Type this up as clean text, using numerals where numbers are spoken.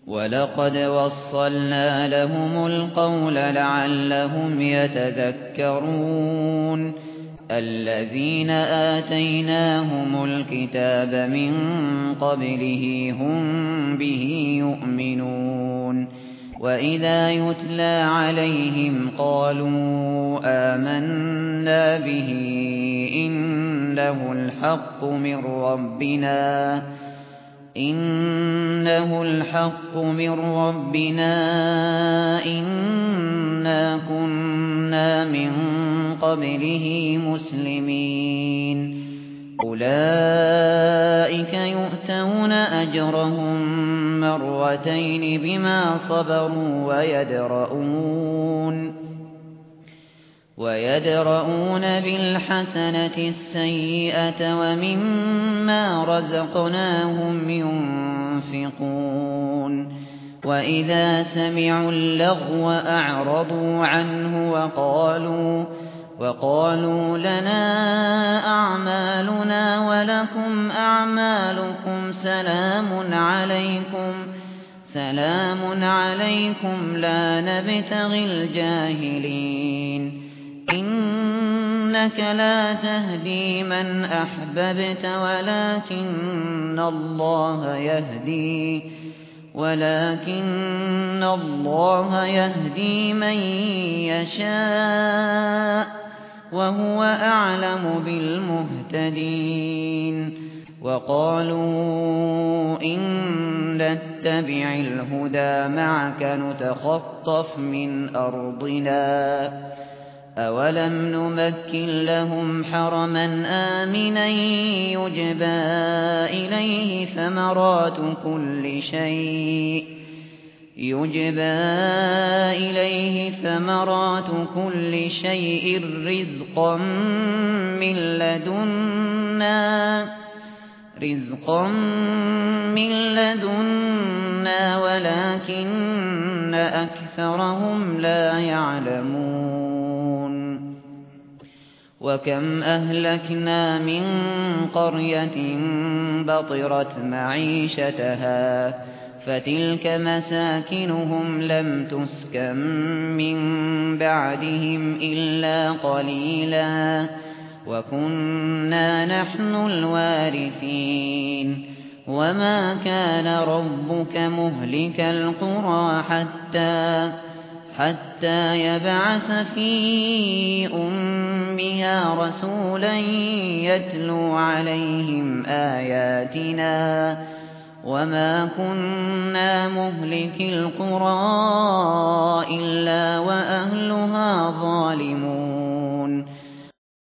وَلَقَدْ وَصَّلْنَا لَهُمُ الْقَوْلَ لَعَلَّهُمْ يَتَذَكَّرُونَ الَّذِينَ آتَيْنَاهُمُ الْكِتَابَ مِنْ قَبْلِهِ هُمْ بِهِ يُؤْمِنُونَ وَإِذَا يُتْلَى عَلَيْهِمْ قَالُوا آمَنَّا بِهِ إِنَّهُ الْحَقُّ مِنْ رَبِّنَا إِنَّا كُنَّا مِنْ قَبْلِهِ مُسْلِمِينَ أُولَئِكَ يُؤْتَوْنَ أَجْرَهُم مَّرَّتَيْنِ بِمَا صَبَرُوا وَيَدْرَءُونَ بِالْحَسَنَةِ السَّيِّئَةَ وَمِمَّا رَزَقْنَاهُمْ يُنفِقُونَ وَإِذَا سَمِعُوا اللَّغْوَ أَعْرَضُوا عَنْهُ وَقَالُوا لَنَا أَعْمَالُنَا وَلَكُمْ أَعْمَالُكُمْ سَلَامٌ عَلَيْكُمْ لَا نَبْتَغِي الْجَاهِلِينَ إِنَّكَ لَا تَهْدِي مَنْ أَحْبَبْتَ وَلَكِنَّ اللَّهَ يَهْدِي مَن يَشَاءُ وَهُوَ أَعْلَمُ بِالْمُهْتَدِينَ وَقَالُوا إِن نَّتَّبِعِ الْهُدَىٰ مَعَكَ نُتَخَطَّفْ مِنْ أَرْضِنَا أَوَلَمْ نُمَكِّن لَّهُمْ حَرَمًا آمِنًا يُجْبَىٰ إِلَيْهِ ثَمَرَاتُ كُلِّ شَيْءٍ رِّزْقًا مِّن لَّدُنَّا وَلَٰكِنَّ أَكْثَرَهُمْ لَا يَعْلَمُونَ وَكَمْ أَهْلَكْنَا مِن قَرْيَةٍ بَطِرَتْ مَعِيشَتَهَا فَتِلْكَ مَسَاكِنُهُمْ لَمْ تُسْكَن مِّن بَعْدِهِمْ إِلَّا قَلِيلًا وَكُنَّا نَحْنُ الْوَارِثِينَ وَمَا كَانَ رَبُّكَ مُهْلِكَ الْقُرَىٰ حَتَّىٰ يَبْعَثَ فِي أُمِّهَا رَسُولًا يَتْلُو عَلَيْهِمْ آيَاتِنَا وَمَا كُنَّا مُهْلِكِي الْقُرَىٰ إِلَّا وَأَهْلُهَا ظَالِمُونَ